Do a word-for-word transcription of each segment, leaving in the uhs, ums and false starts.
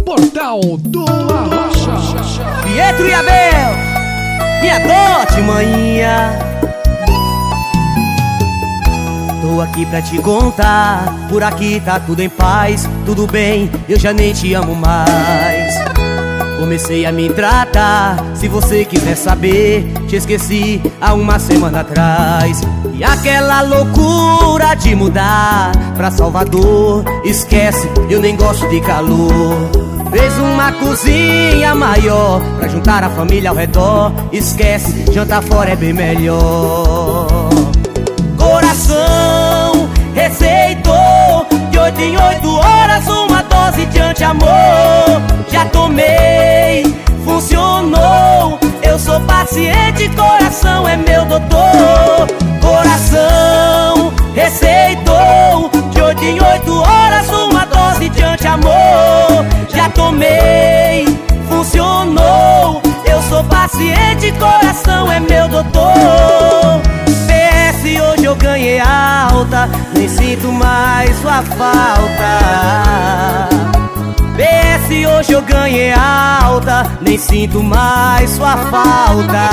Portal do Arrocha. Pietro e Abel, minha dote manhinha. Tô aqui pra te contar, por aqui tá tudo em paz. Tudo bem, eu já nem te amo mais. Comecei a me tratar, se você quiser saber, te esqueci há uma semana atrás. E aquela loucura de mudar pra Salvador, esquece, eu nem gosto de calor. Fez uma cozinha maior pra juntar a família ao redor, esquece, jantar fora é bem melhor. Coração receitou de oito em oito horas uma dose de anti-amor. Já tomei, funcionou, eu sou paciente, coração é meu doutor. Coração receitou de oito em oito horas uma dose de anti-amor. Já tomei, funcionou, eu sou paciente, coração é meu doutor. P S hoje eu ganhei alta, nem sinto mais sua falta. P S hoje eu ganhei alta, nem sinto mais sua falta.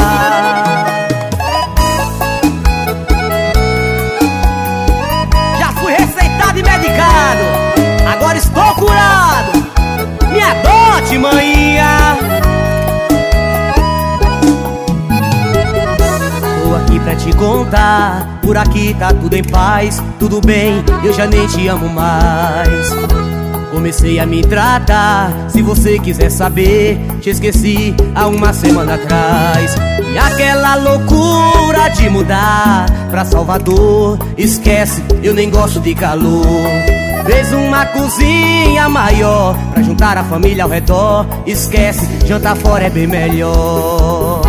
Já fui receitado e medicado, agora estou curado. Me adote, manhinha. Tô aqui pra te contar, por aqui tá tudo em paz. Tudo bem, eu já nem te amo mais. Comecei a me tratar, se você quiser saber, te esqueci há uma semana atrás. E aquela loucura de mudar pra Salvador, esquece, eu nem gosto de calor. Fez uma cozinha maior pra juntar a família ao redor, esquece, jantar fora é bem melhor.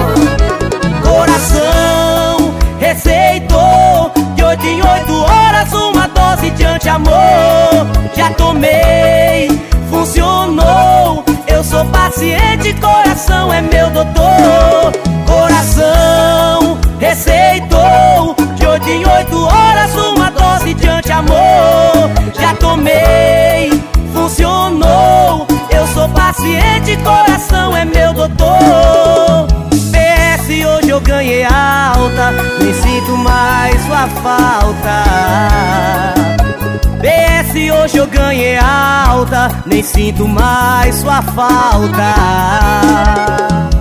Coração receitou de oito em oito horas uma dose de anti-amor. Já tomei, funcionou, eu sou paciente, coração é meu doutor. Coração receitou de oito em oito horas uma dose de anti-amor. Já tomei, funcionou, eu sou paciente, coração é meu doutor. P S hoje eu ganhei alta, nem sinto mais sua falta. P S hoje eu ganhei alta, nem sinto mais sua falta.